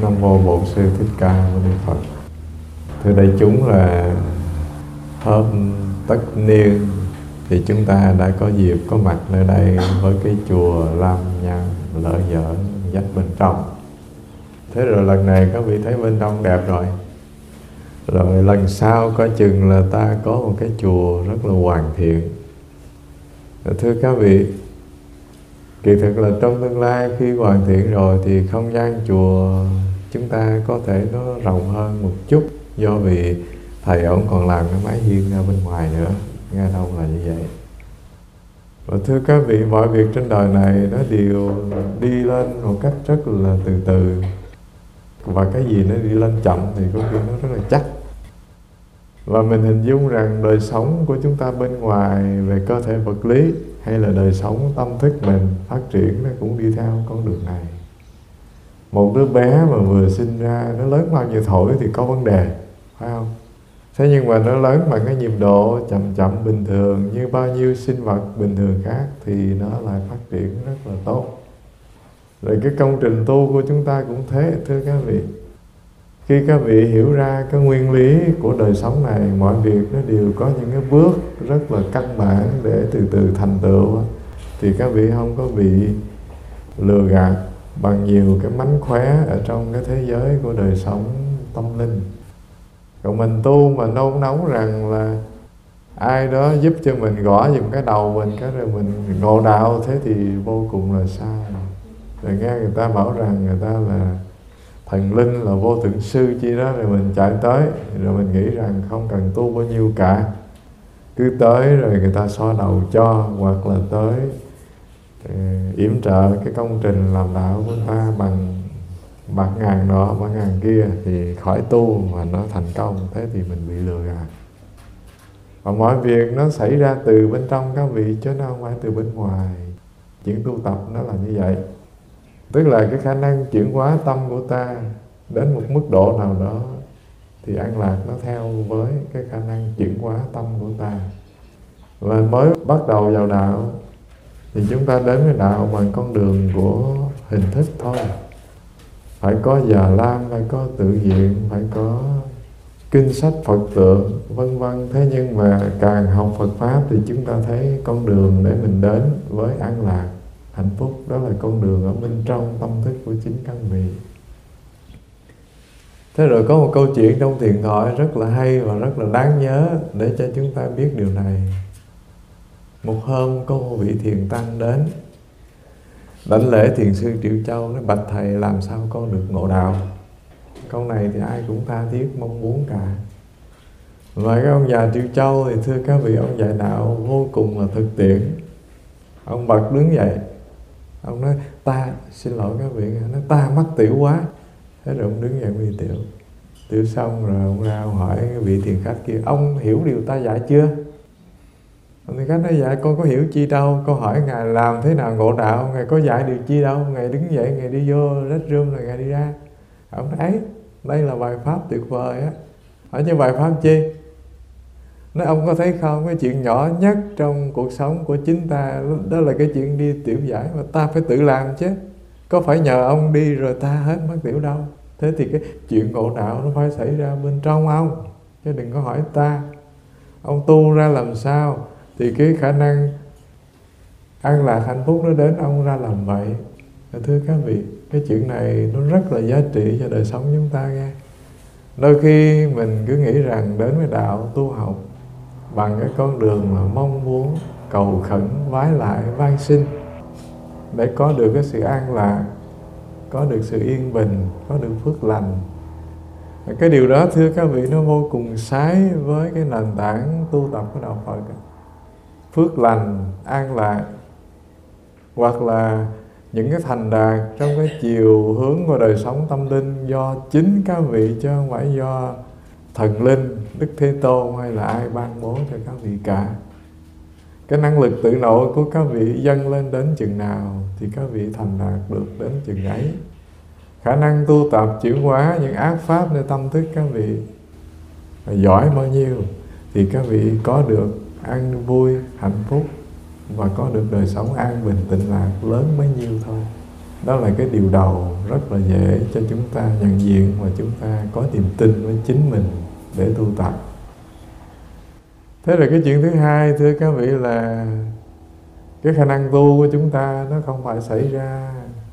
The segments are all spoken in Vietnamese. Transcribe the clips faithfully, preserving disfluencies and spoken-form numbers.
Nam mô Bổn Sư Thích Ca Mâu Ni Phật. Thưa đại chúng, là hôm tất niên thì chúng ta đã có dịp có mặt nơi đây với cái chùa Lam Nhân Lỡ Dở dách bên trong. Thế rồi lần này các vị thấy bên trong đẹp rồi. Rồi lần sau coi chừng là ta có một cái chùa rất là hoàn thiện. Thưa các vị, kỳ thực là trong tương lai khi hoàn thiện rồi thì không gian chùa chúng ta có thể nó rộng hơn một chút, do vì thầy ổng còn làm cái mái hiên ra bên ngoài nữa, nghe đâu là như vậy. Và thưa các vị, mọi việc trên đời này nó đều đi lên một cách rất là từ từ, và cái gì nó đi lên chậm thì có khi nó rất là chắc. Và mình hình dung rằng đời sống của chúng ta bên ngoài về cơ thể vật lý hay là đời sống tâm thức mình phát triển, nó cũng đi theo con đường này. Một đứa bé mà vừa sinh ra, nó lớn bao nhiêu tuổi thì có vấn đề, phải không? Thế nhưng mà nó lớn bằng cái nhịp độ chậm chậm bình thường như bao nhiêu sinh vật bình thường khác thì nó lại phát triển rất là tốt. Rồi cái công trình tu của chúng ta cũng thế, thưa các vị. Khi các vị hiểu ra cái nguyên lý của đời sống này, mọi việc nó đều có những cái bước rất là căn bản để từ từ thành tựu, thì các vị không có bị lừa gạt bằng nhiều cái mánh khóe ở trong cái thế giới của đời sống tâm linh. Còn mình tu mà nôn nóng rằng là ai đó giúp cho mình gõ giùm cái đầu mình, cái rồi mình ngộ đạo, thế thì vô cùng là sai. Rồi nghe người ta bảo rằng người ta là thần linh, là vô thượng sư chi đó, rồi mình chạy tới, rồi mình nghĩ rằng không cần tu bao nhiêu cả, cứ tới rồi người ta xoa đầu cho, hoặc là tới uh, yểm trợ cái công trình làm đạo của ta bằng bạc ngàn nọ bạc ngàn kia thì khỏi tu mà nó thành công. Thế thì mình bị lừa gạt. Và mọi việc nó xảy ra từ bên trong các vị, chứ nó không phải từ bên ngoài. Chuyện tu tập nó là như vậy. Tức là cái khả năng chuyển hóa tâm của ta đến một mức độ nào đó thì an lạc nó theo với cái khả năng chuyển hóa tâm của ta. Và mới bắt đầu vào đạo thì chúng ta đến với đạo bằng con đường của hình thức thôi. Phải có Già Lam, phải có tự viện, phải có kinh sách Phật tượng, vân vân. Thế nhưng mà càng học Phật Pháp thì chúng ta thấy con đường để mình đến với an lạc, hạnh phúc, đó là con đường ở bên trong tâm thức của chính các vị. Thế rồi có một câu chuyện trong thiền thoại rất là hay và rất là đáng nhớ để cho chúng ta biết điều này. Một hôm có một vị thiền tăng đến đảnh lễ thiền sư Triệu Châu, nói: bạch thầy, làm sao con được ngộ đạo? Câu này thì ai cũng tha thiết mong muốn cả. Và cái ông già Triệu Châu thì thưa các vị, ông dạy đạo vô cùng là thực tiễn. Ông bật đứng dậy, ông nói: ta, xin lỗi các vị, nói ta mắc tiểu quá. Thế rồi ông đứng dậy đi tiểu. Tiểu xong rồi ông ra ông hỏi cái vị thiền khách kia: ông hiểu điều ta dạy chưa? Ông thiền khách nói: dạ con có hiểu chi đâu, con hỏi ngài làm thế nào ngộ đạo, ngài có dạy điều chi đâu, ngài đứng dậy ngài đi vô restroom rồi ngài đi ra. Ông nói: ấy, đây là bài pháp tuyệt vời á. Hỏi chứ bài pháp chi? Nói: ông có thấy không, cái chuyện nhỏ nhất trong cuộc sống của chính ta đó là cái chuyện đi tiểu giải, mà ta phải tự làm chứ, có phải nhờ ông đi rồi ta hết mất tiểu đâu. Thế thì cái chuyện ngộ đạo nó phải xảy ra bên trong ông, chứ đừng có hỏi ta. Ông tu ra làm sao thì cái khả năng an lạc hạnh phúc nó đến ông ra làm vậy. Thưa các vị, cái chuyện này nó rất là giá trị cho đời sống chúng ta nghe. Đôi khi mình cứ nghĩ rằng đến với đạo tu học bằng cái con đường mà mong muốn cầu khẩn, vái lại, van xin để có được cái sự an lạc, có được sự yên bình, có được phước lành. Cái điều đó thưa các vị, nó vô cùng sái với cái nền tảng tu tập của đạo Phật. Phước lành, an lạc, hoặc là những cái thành đạt trong cái chiều hướng của đời sống tâm linh do chính các vị, chứ không phải do thần linh, Đức Thế Tôn hay là ai ban bố cho các vị cả. Cái năng lực tự nội của các vị dâng lên đến chừng nào thì các vị thành đạt được đến chừng ấy. Khả năng tu tập chuyển hóa những ác pháp nơi tâm thức các vị giỏi bao nhiêu thì các vị có được an vui, hạnh phúc và có được đời sống an bình tịnh lạc lớn bấy nhiêu thôi. Đó là cái điều đầu rất là dễ cho chúng ta nhận diện và chúng ta có niềm tin với chính mình để tu tập. Thế rồi cái chuyện thứ hai, thưa các vị, là cái khả năng tu của chúng ta nó không phải xảy ra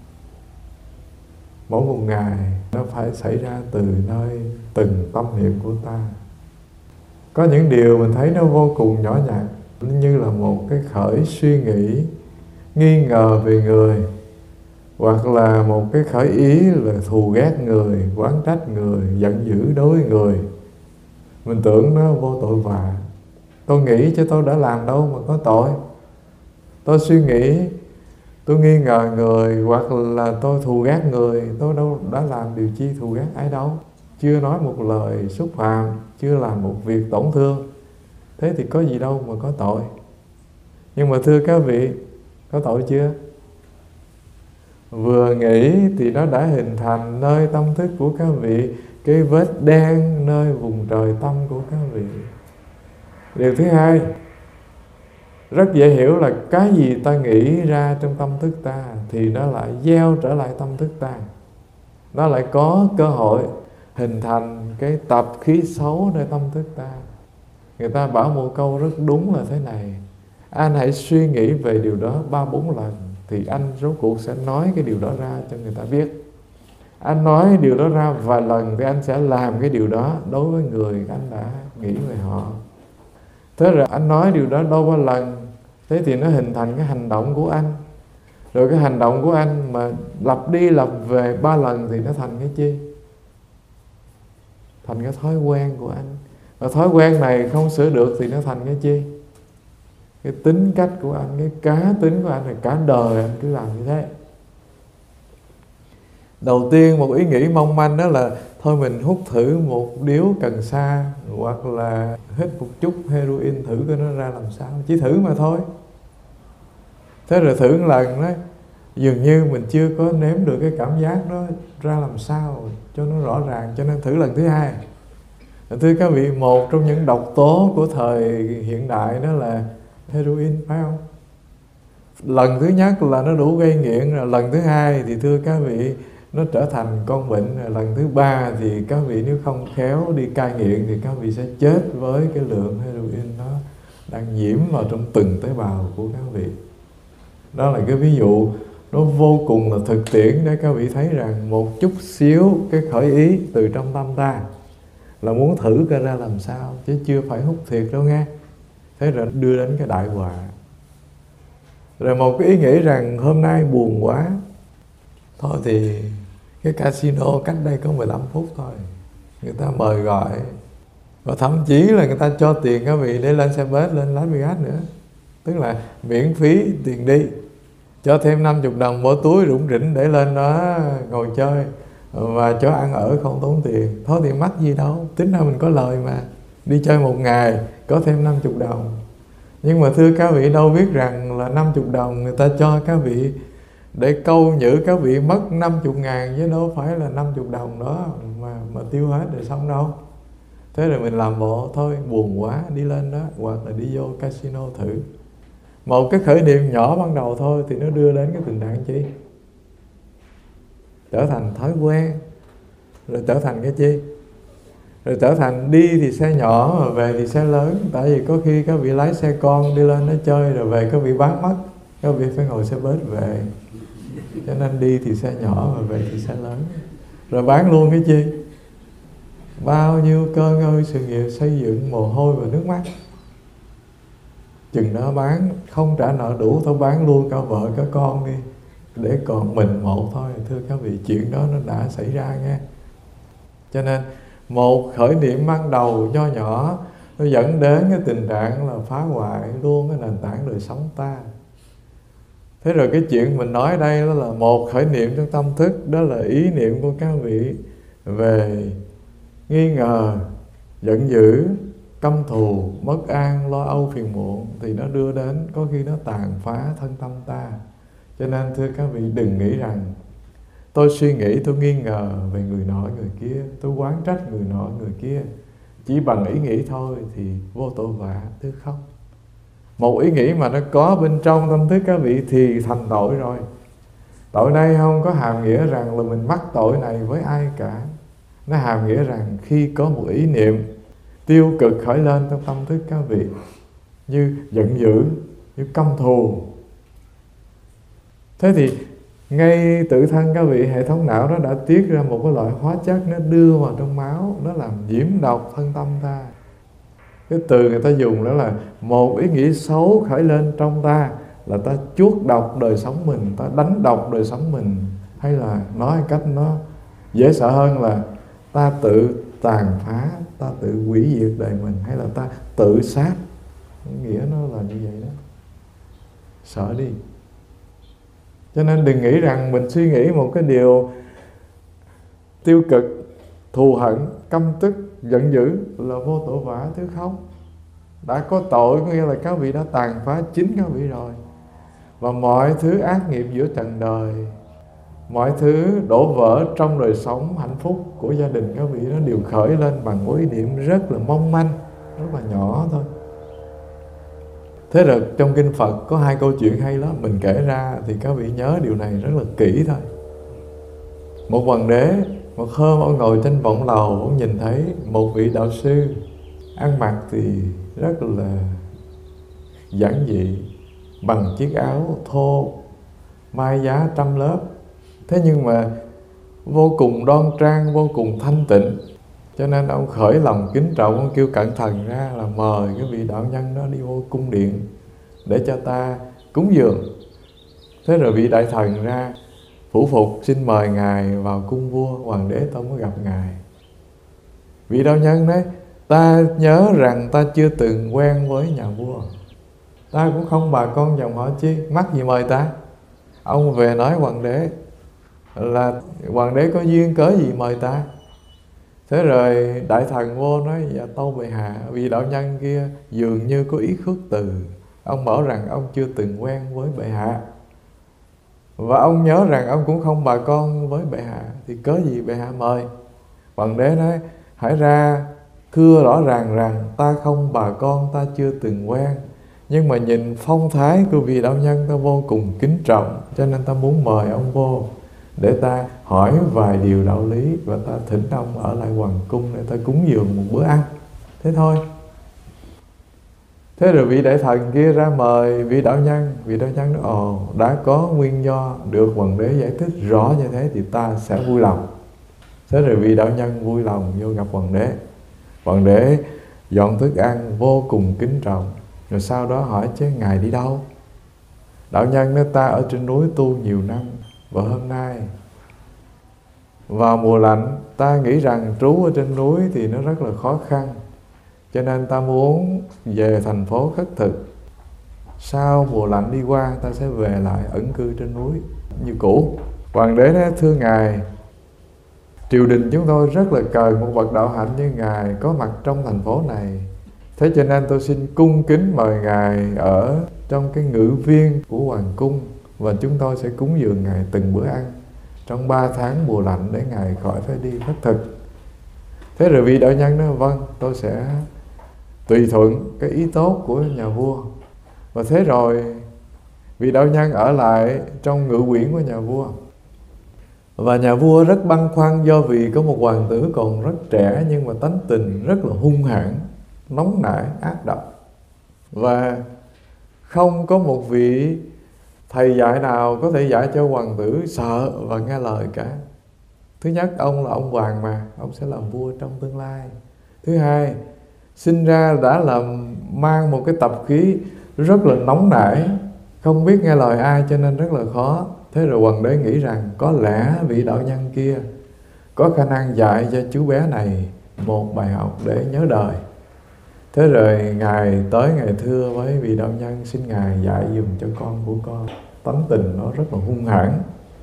mỗi một ngày, nó phải xảy ra từ nơi từng tâm niệm của ta. Có những điều mình thấy nó vô cùng nhỏ nhặt, như là một cái khởi suy nghĩ nghi ngờ về người, hoặc là một cái khởi ý là thù ghét người, oán trách người, giận dữ đối với người. Mình tưởng nó vô tội vạ. Tôi nghĩ chứ tôi đã làm đâu mà có tội. Tôi suy nghĩ, tôi nghi ngờ người, hoặc là tôi thù ghét người, tôi đâu đã làm điều chi thù ghét ai đâu. Chưa nói một lời xúc phạm, chưa làm một việc tổn thương. Thế thì có gì đâu mà có tội. Nhưng mà thưa các vị, có tội chưa? Vừa nghĩ thì nó đã hình thành nơi tâm thức của các vị cái vết đen nơi vùng trời tâm của các vị. Điều thứ hai, rất dễ hiểu là cái gì ta nghĩ ra trong tâm thức ta thì nó lại gieo trở lại tâm thức ta. Nó lại có cơ hội hình thành cái tập khí xấu nơi tâm thức ta. Người ta bảo một câu rất đúng là thế này: anh hãy suy nghĩ về điều đó ba bốn lần thì anh rốt cuộc sẽ nói cái điều đó ra cho người ta biết. Anh nói điều đó ra vài lần thì anh sẽ làm cái điều đó đối với người anh đã nghĩ về họ. Thế rồi anh nói điều đó đâu ba lần, thế thì nó hình thành cái hành động của anh. Rồi cái hành động của anh mà lặp đi lặp về ba lần thì nó thành cái chi? Thành cái thói quen của anh. Và thói quen này không sửa được thì nó thành cái chi? Cái tính cách của anh, cái cá tính của anh, là cả đời anh cứ làm như thế. Đầu tiên một ý nghĩ mong manh đó là thôi mình hút thử một điếu cần sa, hoặc là hít một chút heroin thử coi nó ra làm sao. Chỉ thử mà thôi. Thế rồi thử một lần đó, dường như mình chưa có nếm được cái cảm giác đó ra làm sao cho nó rõ ràng, cho nên thử lần thứ hai. Thưa các vị, một trong những độc tố của thời hiện đại đó là heroin, phải không? Lần thứ nhất là nó đủ gây nghiện rồi, lần thứ hai thì thưa các vị nó trở thành con bệnh, rồi lần thứ ba thì các vị nếu không khéo đi cai nghiện thì các vị sẽ chết với cái lượng heroin nó đang nhiễm vào trong từng tế bào của các vị. Đó là cái ví dụ nó vô cùng là thực tiễn để các vị thấy rằng một chút xíu cái khởi ý từ trong tâm ta là muốn thử coi ra làm sao, chứ chưa phải hút thiệt đâu nghe. Thế rồi đưa đến cái đại họa. Rồi một cái ý nghĩ rằng hôm nay buồn quá, thôi thì cái casino cách đây có mười lăm phút thôi, người ta mời gọi, và thậm chí là người ta cho tiền các vị để lên xe bus lên Las Vegas nữa. Tức là miễn phí tiền đi, cho thêm năm mươi đồng bỏ túi rủng rỉnh để lên đó ngồi chơi, và cho ăn ở không tốn tiền. Thôi thì mắc gì đâu, tính ra mình có lời mà. Đi chơi một ngày có thêm năm mươi đồng. Nhưng mà thưa các vị, đâu biết rằng là năm mươi đồng người ta cho các vị để câu nhử các vị mất năm mươi ngàn, chứ đâu phải là năm mươi đồng đó mà, mà tiêu hết rồi xong đâu. Thế rồi mình làm bộ thôi buồn quá đi lên đó, hoặc là đi vô casino thử. Một cái khởi niệm nhỏ ban đầu thôi thì nó đưa đến cái tình trạng chi? Trở thành thói quen. Rồi trở thành cái chi? Rồi trở thành đi thì xe nhỏ mà về thì xe lớn. Tại vì có khi các vị lái xe con đi lên đó chơi rồi về các vị bán mất, các vị phải ngồi xe bus về. Cho nên đi thì xe nhỏ mà về thì xe lớn. Rồi bán luôn cái chi? Bao nhiêu cơ ngơi sự nghiệp xây dựng mồ hôi và nước mắt. Chừng đó bán không trả nợ đủ, thôi bán luôn cả vợ cả con đi, để còn mình một thôi. Thưa các vị, chuyện đó nó đã xảy ra nghe. Cho nên một khởi niệm ban đầu nho nhỏ nó dẫn đến cái tình trạng là phá hoại luôn cái nền tảng đời sống ta. Thế rồi cái chuyện mình nói đây đó là một khởi niệm trong tâm thức, đó là ý niệm của các vị về nghi ngờ, giận dữ, căm thù, bất an, lo âu, phiền muộn, thì nó đưa đến có khi nó tàn phá thân tâm ta. Cho nên thưa các vị, đừng nghĩ rằng tôi suy nghĩ, tôi nghi ngờ về người nọ người kia, tôi oán trách người nọ người kia, chỉ bằng ý nghĩ thôi thì vô tội vạ. Thưa không, một ý nghĩ mà nó có bên trong tâm thức các vị thì thành tội rồi. Tội đây không có hàm nghĩa rằng là mình mắc tội này với ai cả. Nó hàm nghĩa rằng khi có một ý niệm tiêu cực khởi lên trong tâm thức các vị, như giận dữ, như căm thù, thế thì ngay tự thân các vị, hệ thống não đó đã tiết ra một cái loại hóa chất, nó đưa vào trong máu, nó làm nhiễm độc thân tâm ta. Cái từ người ta dùng đó là một ý nghĩ xấu khởi lên trong ta là ta chuốc độc đời sống mình, ta đánh độc đời sống mình, hay là nói một cách nó dễ sợ hơn là ta tự tàn phá, ta tự hủy diệt đời mình, hay là ta tự sát. Nghĩa nó là như vậy đó. Sợ đi. Cho nên đừng nghĩ rằng mình suy nghĩ một cái điều tiêu cực, thù hận, căm tức, giận dữ là vô tội vạ, thứ không. Đã có tội có nghĩa là các vị đã tàn phá chính các vị rồi. Và mọi thứ ác nghiệp giữa trần đời, mọi thứ đổ vỡ trong đời sống hạnh phúc của gia đình các vị, nó đều khởi lên bằng một ý niệm rất là mong manh, rất là nhỏ thôi. Thế rồi trong kinh Phật có hai câu chuyện hay lắm, mình kể ra thì các vị nhớ điều này rất là kỹ thôi. Một hoàng đế, một hôm ông ngồi trên võng lầu, ông nhìn thấy một vị đạo sư ăn mặc thì rất là giản dị, bằng chiếc áo thô mai giá trăm lớp, thế nhưng mà vô cùng đoan trang, vô cùng thanh tịnh. Cho nên ông khởi lòng kính trọng, ông kêu cẩn thận ra là mời cái vị đạo nhân đó đi vô cung điện để cho ta cúng dường. Thế rồi vị đại thần ra phủ phục xin mời ngài vào cung vua. Hoàng đế tôi mới gặp ngài. Vị đạo nhân nói: ta nhớ rằng ta chưa từng quen với nhà vua, ta cũng không bà con dòng họ chi, mắc gì mời ta. Ông về nói hoàng đế là hoàng đế có duyên cớ gì mời ta. Thế rồi đại thần vô nói: dạ tâu bệ hạ, vị đạo nhân kia dường như có ý khước từ. Ông bảo rằng ông chưa từng quen với bệ hạ, và ông nhớ rằng ông cũng không bà con với bệ hạ, thì cớ gì bệ hạ mời. Hoàng đế nói: hãy ra thưa rõ ràng rằng ta không bà con, ta chưa từng quen, nhưng mà nhìn phong thái của vị đạo nhân ta vô cùng kính trọng, cho nên ta muốn mời ông vô để ta hỏi vài điều đạo lý, và ta thỉnh ông ở lại hoàng cung để ta cúng dường một bữa ăn. Thế thôi. Thế rồi vị đại thần kia ra mời vị đạo nhân. Vị đạo nhân nói: ồ, đã có nguyên do được hoàng đế giải thích rõ như thế thì ta sẽ vui lòng. Thế rồi vị đạo nhân vui lòng vô gặp hoàng đế. Hoàng đế dọn thức ăn vô cùng kính trọng. Rồi sau đó hỏi: chứ ngài đi đâu? Đạo nhân nói: ta ở trên núi tu nhiều năm, và hôm nay vào mùa lạnh, ta nghĩ rằng trú ở trên núi thì nó rất là khó khăn, cho nên ta muốn về thành phố khất thực. Sau mùa lạnh đi qua, ta sẽ về lại ẩn cư trên núi như cũ. Hoàng đế nói: thưa ngài, triều đình chúng tôi rất là cần một bậc đạo hạnh như ngài có mặt trong thành phố này. Thế cho nên tôi xin cung kính mời ngài ở trong cái ngự viên của hoàng cung, và chúng tôi sẽ cúng dường ngài từng bữa ăn trong ba tháng mùa lạnh để ngài khỏi phải đi khất thực. Thế rồi vị đạo nhân nói: vâng, tôi sẽ tùy thuận cái ý tốt của nhà vua. Và thế rồi vị đạo nhân ở lại trong ngự quyển của nhà vua. Và nhà vua rất băn khoăn, do vì có một hoàng tử còn rất trẻ nhưng mà tánh tình rất là hung hãn, nóng nảy, ác độc, và không có một vị thầy dạy nào có thể dạy cho hoàng tử sợ và nghe lời cả. Thứ nhất, ông là ông hoàng mà, ông sẽ làm vua trong tương lai. Thứ hai, sinh ra đã làm mang một cái tập khí rất là nóng nảy, không biết nghe lời ai, cho nên rất là khó. Thế rồi hoàng đế nghĩ rằng có lẽ vị đạo nhân kia có khả năng dạy cho chú bé này một bài học để nhớ đời. Thế rồi ngài tới ngài thưa với vị đạo nhân: xin ngài dạy dùm cho con của con, tánh tình nó rất là hung hãn,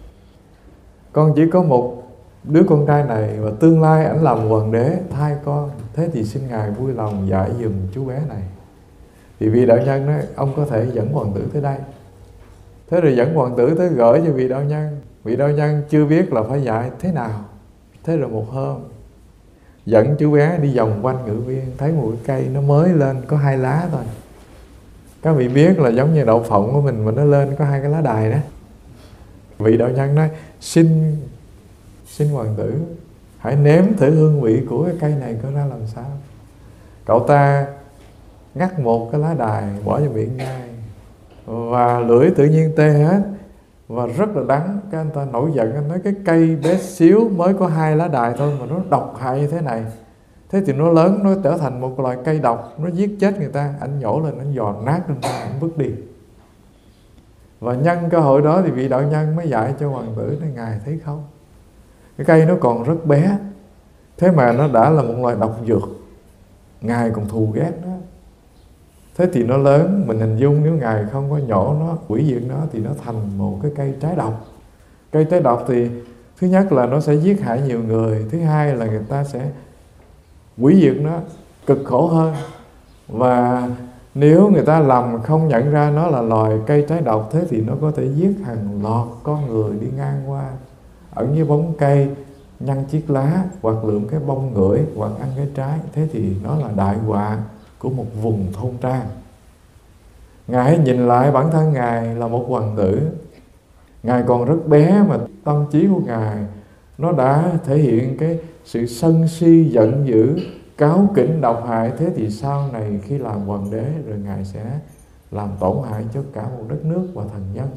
con chỉ có một đứa con trai này và tương lai ảnh làm hoàng đế thay con, thế thì xin ngài vui lòng dạy dùm chú bé này. Thì vị đạo nhân nói: ông có thể dẫn hoàng tử tới đây. Thế rồi dẫn hoàng tử tới gửi cho vị đạo nhân. Vị đạo nhân chưa biết là phải dạy thế nào. Thế rồi một hôm dẫn chú bé đi vòng quanh ngự viên, thấy một cái cây nó mới lên có hai lá thôi. Các vị biết là giống như đậu phộng của mình mà nó lên có hai cái lá đài đó. Vị đạo nhân nói: Xin Xin hoàng tử hãy nếm thử hương vị của cái cây này có ra làm sao. Cậu ta ngắt một cái lá đài bỏ vào miệng nhai, và lưỡi tự nhiên tê hết và rất là đắng. Cái anh ta nổi giận, anh nói: cái cây bé xíu mới có hai lá đài thôi mà nó độc hại như thế này, thế thì nó lớn, nó trở thành một loài cây độc, nó giết chết người ta. Anh nhổ lên, anh giòn nát lên, anh vứt đi. Và nhân cơ hội đó thì vị đạo nhân mới dạy cho hoàng tử này: ngài thấy không, cái cây nó còn rất bé, thế mà nó đã là một loài độc dược, ngài còn thù ghét nó. Thế thì nó lớn, mình hình dung nếu ngài không có nhổ nó, hủy diệt nó, thì nó thành một cái cây trái độc. Cây trái độc thì thứ nhất là nó sẽ giết hại nhiều người, thứ hai là người ta sẽ hủy diệt nó, cực khổ hơn. Và nếu người ta lầm không nhận ra nó là loài cây trái độc, thế thì nó có thể giết hàng loạt con người đi ngang qua, ẩn dưới bóng cây, nhăn chiếc lá, hoặc lượm cái bông ngửi, hoặc ăn cái trái. Thế thì nó là đại họa của một vùng thôn trang. Ngài hãy nhìn lại bản thân ngài là một hoàng tử, ngài còn rất bé mà tâm trí của ngài nó đã thể hiện cái sự sân si, giận dữ, cáu kỉnh, độc hại. Thế thì sau này khi làm hoàng đế rồi, ngài sẽ làm tổn hại cho cả một đất nước và thần nhân.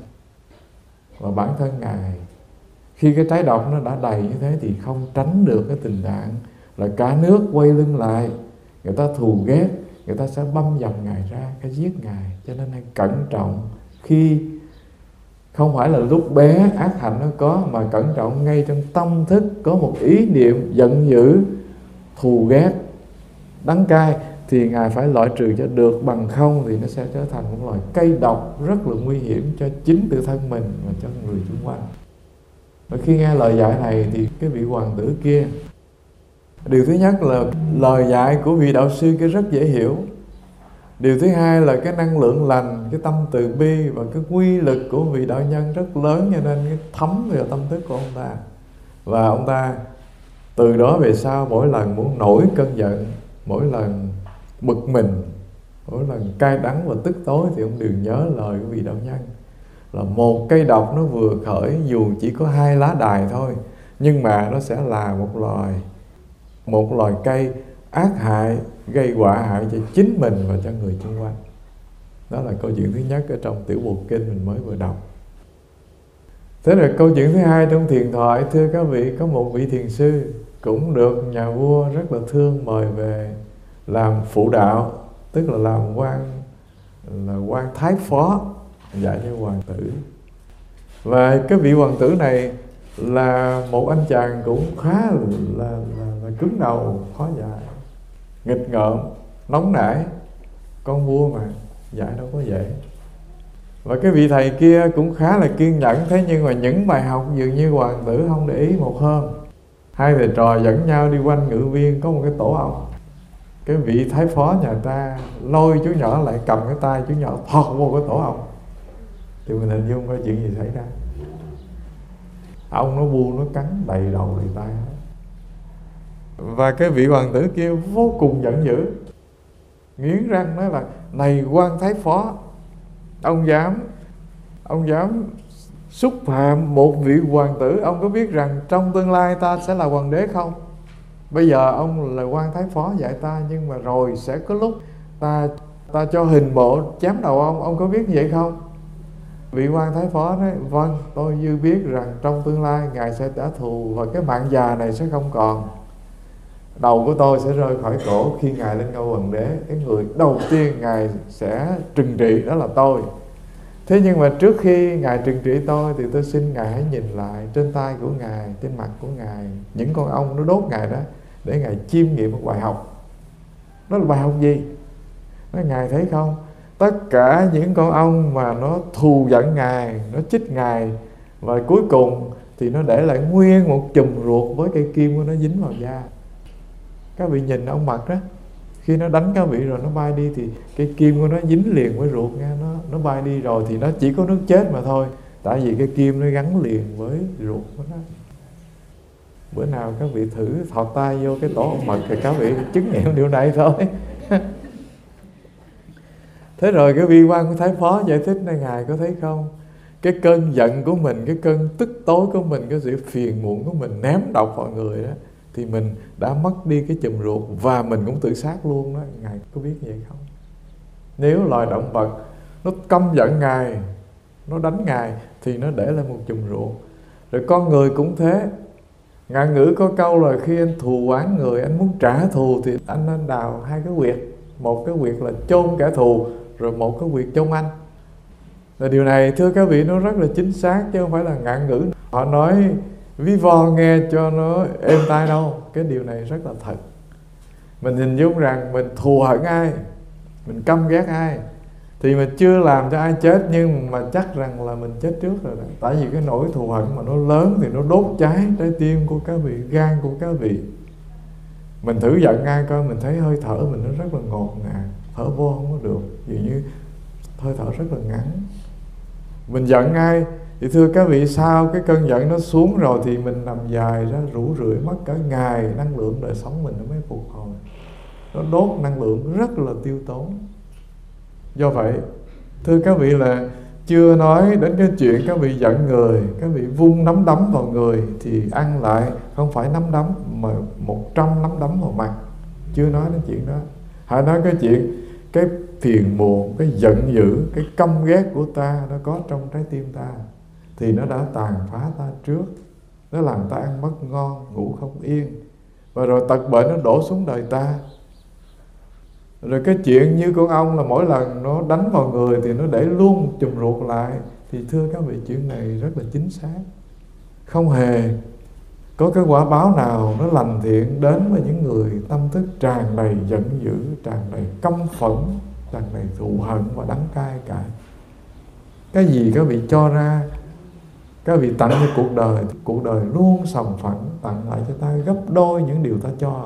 Và bản thân ngài khi cái trái độc nó đã đầy như thế thì không tránh được cái tình trạng là cả nước quay lưng lại, người ta thù ghét, người ta sẽ băm dầm ngài ra, cái giết ngài. Cho nên hãy cẩn trọng khi không phải là lúc bé ác hạnh nó có, mà cẩn trọng ngay trong tâm thức có một ý niệm giận dữ, thù ghét, đắng cay, thì ngài phải loại trừ cho được, bằng không thì nó sẽ trở thành một loài cây độc rất là nguy hiểm cho chính tự thân mình và cho người xung quanh. Và khi nghe lời dạy này thì cái vị hoàng tử kia, điều thứ nhất là lời dạy của vị đạo sư kia rất dễ hiểu. Điều thứ hai là cái năng lượng lành, cái tâm từ bi và cái quy lực của vị đạo nhân rất lớn, cho nên cái thấm vào tâm thức của ông ta. Và ông ta từ đó về sau, mỗi lần muốn nổi cơn giận, mỗi lần bực mình, mỗi lần cay đắng và tức tối, thì ông đều nhớ lời của vị đạo nhân là một cây độc nó vừa khởi, dù chỉ có hai lá đài thôi, nhưng mà nó sẽ là một loài một loài cây ác hại, gây họa hại cho chính mình và cho người xung quanh. Đó là câu chuyện thứ nhất ở trong Tiểu Bộ Kinh mình mới vừa đọc. Thế rồi câu chuyện thứ hai trong thiền thoại: thưa các vị, có một vị thiền sư cũng được nhà vua rất là thương mời về làm phụ đạo, tức là làm quan là quan thái phó dạy cho hoàng tử. Và cái vị hoàng tử này là một anh chàng cũng khá là, là, là, là cứng đầu, khó dạy, nghịch ngợm, nóng nảy. Con vua mà, dạy đâu có dễ. Và cái vị thầy kia cũng khá là kiên nhẫn. Thế nhưng mà những bài học dường như hoàng tử không để ý. Một hôm, hai thầy trò dẫn nhau đi quanh ngự viên, có một cái tổ ong. Cái vị thái phó nhà ta lôi chú nhỏ lại, cầm cái tay chú nhỏ thọt vô cái tổ ong. Thì mình hình dung coi chuyện gì xảy ra. Ong nó bu, nó cắn đầy đầu đầy tay. Và cái vị hoàng tử kia vô cùng giận dữ, nghiến răng nói là: này quan thái phó, ông dám Ông dám xúc phạm một vị hoàng tử. Ông có biết rằng trong tương lai ta sẽ là hoàng đế không? Bây giờ ông là quan thái phó dạy ta, nhưng mà rồi sẽ có lúc ta ta cho hình bộ chém đầu ông. Ông có biết như vậy không? Vị quan thái phó nói: vâng, tôi dư biết rằng trong tương lai ngài sẽ trả thù, và cái mạng già này sẽ không còn. Đầu của tôi sẽ rơi khỏi cổ khi ngài lên ngôi hoàng đế. Cái người đầu tiên ngài sẽ trừng trị đó là tôi. Thế nhưng mà trước khi ngài trừng trị tôi thì tôi xin ngài hãy nhìn lại trên tay của ngài, trên mặt của ngài, những con ong nó đốt ngài đó, để ngài chiêm nghiệm một bài học. Đó là bài học gì? Nói: ngài thấy không, tất cả những con ong mà nó thù giận ngài, nó chích ngài, và cuối cùng thì nó để lại nguyên một chùm ruột với cây kim của nó dính vào da. Các vị nhìn ong mật đó, khi nó đánh các vị rồi nó bay đi thì cây kim của nó dính liền với ruột nha. Nó, nó bay đi rồi thì nó chỉ có nước chết mà thôi, tại vì cái kim nó gắn liền với ruột của nó. Bữa nào các vị thử thọt tay vô cái tổ ong mật thì các vị chứng nghiệm điều này thôi. Thế rồi cái vị quan của thái phó giải thích: này ngài có thấy không, cái cơn giận của mình, cái cơn tức tối của mình, cái sự phiền muộn của mình ném độc vào người đó, thì mình đã mất đi cái chùm ruột và mình cũng tự sát luôn đó. Ngài có biết vậy không? Nếu loài động vật nó căm giận Ngài, nó đánh Ngài, thì nó để lại một chùm ruột. Rồi con người cũng thế. Ngạn ngữ có câu là khi anh thù oán người, anh muốn trả thù, thì anh nên đào hai cái huyệt. Một cái huyệt là chôn kẻ thù, rồi một cái huyệt chôn anh. Và điều này thưa các vị nó rất là chính xác, chứ không phải là ngạn ngữ họ nói ví von nghe cho nó êm tai đâu. Cái điều này rất là thật. Mình hình dung rằng mình thù hận ai, mình căm ghét ai, thì mình chưa làm cho ai chết, nhưng mà chắc rằng là mình chết trước rồi đó. Tại vì cái nỗi thù hận mà nó lớn thì nó đốt cháy trái tim của các vị, gan của các vị. Mình thử giận ai coi, mình thấy hơi thở mình nó rất là ngột ngạt, thở vô không có được, dường như hơi thở rất là ngắn. Mình giận ai thì thưa các vị, sau cái cơn giận nó xuống rồi thì mình nằm dài ra rũ rượi mất cả ngày, năng lượng đời sống mình nó mới phục hồi. Nó đốt năng lượng rất là tiêu tốn. Do vậy thưa các vị là chưa nói đến cái chuyện các vị giận người, các vị vung nắm đấm vào người thì ăn lại không phải nắm đấm mà một trăm nắm đấm vào mặt. Chưa nói đến chuyện đó. Hãy nói cái chuyện cái phiền muộn, cái giận dữ, cái căm ghét của ta nó có trong trái tim ta, thì nó đã tàn phá ta trước. Nó làm ta ăn mất ngon, ngủ không yên, và rồi tật bệnh nó đổ xuống đời ta. Rồi cái chuyện như con ong là mỗi lần nó đánh vào người thì nó để luôn một chùm ruột lại, thì thưa các vị, chuyện này rất là chính xác. Không hề có cái quả báo nào nó lành thiện đến với những người tâm thức tràn đầy giận dữ, tràn đầy căm phẫn, tràn đầy thù hận và đắng cay cả. Cái gì các vị cho ra, các vị tặng cho cuộc đời, cuộc đời luôn sòng phẳng tặng lại cho ta gấp đôi những điều ta cho.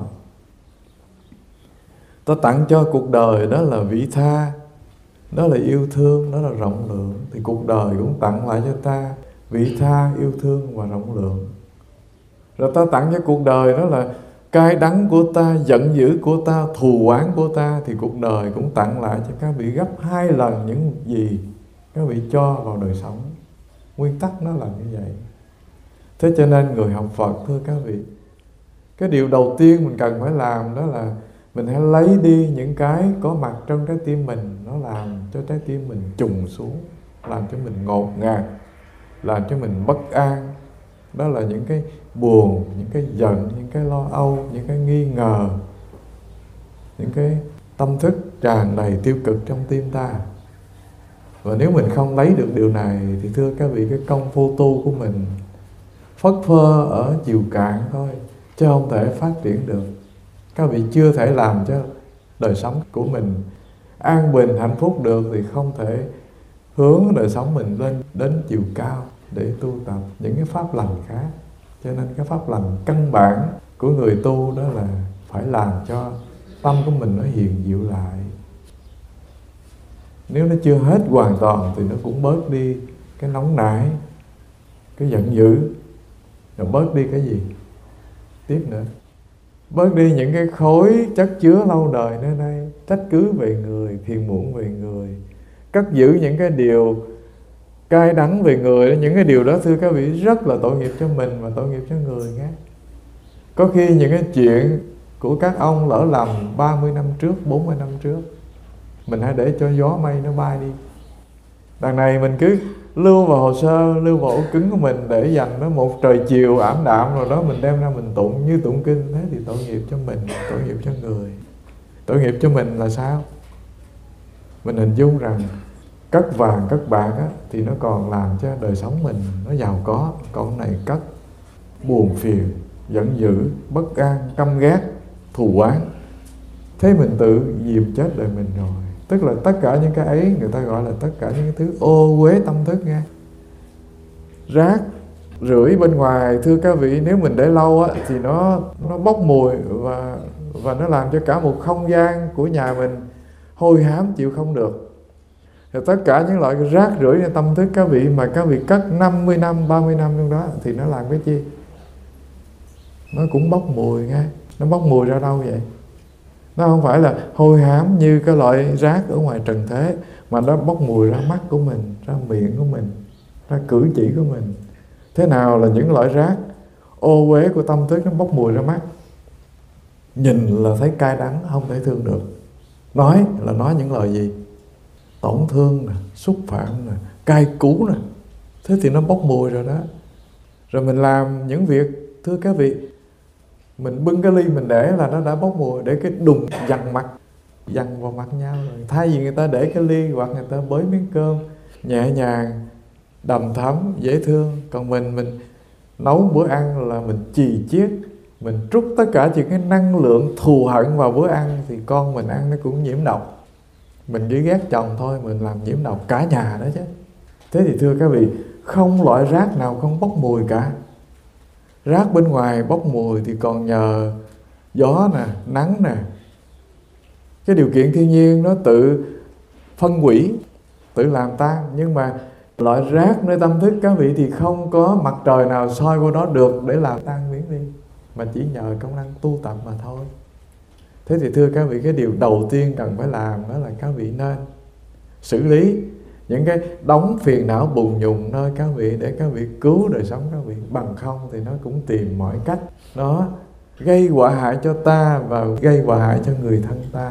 Ta tặng cho cuộc đời đó là vị tha, đó là yêu thương, đó là rộng lượng, thì cuộc đời cũng tặng lại cho ta vị tha, yêu thương và rộng lượng. Rồi ta tặng cho cuộc đời đó là cay đắng của ta, giận dữ của ta, thù oán của ta, thì cuộc đời cũng tặng lại cho các vị gấp hai lần những gì các vị cho vào đời sống. Nguyên tắc nó là như vậy. Thế cho nên người học Phật thưa các vị, cái điều đầu tiên mình cần phải làm đó là mình hãy lấy đi những cái có mặt trong trái tim mình, nó làm cho trái tim mình trùng xuống, làm cho mình ngột ngạt, làm cho mình bất an. Đó là những cái buồn, những cái giận, những cái lo âu, những cái nghi ngờ, những cái tâm thức tràn đầy tiêu cực trong tim ta. Và nếu mình không lấy được điều này thì thưa các vị, cái công phu tu của mình phất phơ ở chiều cạn thôi, chứ không thể phát triển được. Các vị chưa thể làm cho đời sống của mình an bình, hạnh phúc được, thì không thể hướng đời sống mình lên đến chiều cao để tu tập những cái pháp lành khác. Cho nên cái pháp lành căn bản của người tu đó là phải làm cho tâm của mình nó hiền dịu lại. Nếu nó chưa hết hoàn toàn thì nó cũng bớt đi cái nóng nảy, cái giận dữ. Rồi bớt đi cái gì? Tiếp nữa, bớt đi những cái khối chất chứa lâu đời nơi đây, trách cứ về người, phiền muộn về người, cất giữ những cái điều cay đắng về người. Những cái điều đó thưa các vị rất là tội nghiệp cho mình và tội nghiệp cho người nghe. Có khi những cái chuyện của các ông lỡ lầm ba mươi năm trước, bốn mươi năm trước, mình hãy để cho gió mây nó bay đi. Đằng này mình cứ lưu vào hồ sơ, lưu vào ổ cứng của mình để dành nó một trời chiều ảm đạm rồi đó mình đem ra mình tụng như tụng kinh. Thế thì tội nghiệp cho mình, tội nghiệp cho người. Tội nghiệp cho mình là sao? Mình hình dung rằng cất vàng, cất bạc á, thì nó còn làm cho đời sống mình nó giàu có. Còn này cất buồn phiền, giận dữ, bất an, căm ghét, thù oán, thế mình tự dìm chết đời mình rồi. Tức là tất cả những cái ấy người ta gọi là tất cả những thứ ô uế tâm thức nghe. Rác rưởi bên ngoài thưa các vị, nếu mình để lâu á, thì nó nó bốc mùi và và nó làm cho cả một không gian của nhà mình hôi hám chịu không được. Rồi tất cả những loại rác rưởiในtâm thức các vị mà các vị cất năm mươi năm, ba mươi năm trong đó thì nó làm cái chi? Nó cũng bốc mùi nghe. Nó bốc mùi ra đâu vậy? Nó không phải là hôi hám như cái loại rác ở ngoài trần thế, mà nó bốc mùi ra mắt của mình, ra miệng của mình, ra cử chỉ của mình. Thế nào là những loại rác ô uế của tâm thức nó bốc mùi ra mắt? Nhìn là thấy cay đắng, không thể thương được. Nói là nói những lời gì? Tổn thương nè, xúc phạm nè, cay cú nè. Thế thì nó bốc mùi rồi đó. Rồi mình làm những việc, thưa các vị, mình bưng cái ly mình để là nó đã bốc mùi. Để cái đùng dằn mặt, dằn vào mặt nhau rồi. Thay vì người ta để cái ly hoặc người ta bới miếng cơm nhẹ nhàng, đầm thấm, dễ thương. Còn mình, mình nấu bữa ăn là mình chì chiết, mình trút tất cả những cái năng lượng thù hận vào bữa ăn, thì con mình ăn nó cũng nhiễm độc. Mình chỉ ghét chồng thôi, mình làm nhiễm độc cả nhà đó chứ. Thế thì thưa các vị, không loại rác nào không bốc mùi cả. Rác bên ngoài bốc mùi thì còn nhờ gió nè, nắng nè, cái điều kiện thiên nhiên nó tự phân hủy, tự làm tan. Nhưng mà loại rác nơi tâm thức các vị thì không có mặt trời nào soi vô đó được để làm tan biến đi, mà chỉ nhờ công năng tu tập mà thôi. Thế thì thưa các vị, cái điều đầu tiên cần phải làm đó là các vị nên xử lý những cái đống phiền não bùn nhùn nơi các vị, để các vị cứu đời sống các vị. Bằng không thì nó cũng tìm mọi cách nó gây họa hại cho ta và gây họa hại cho người thân ta.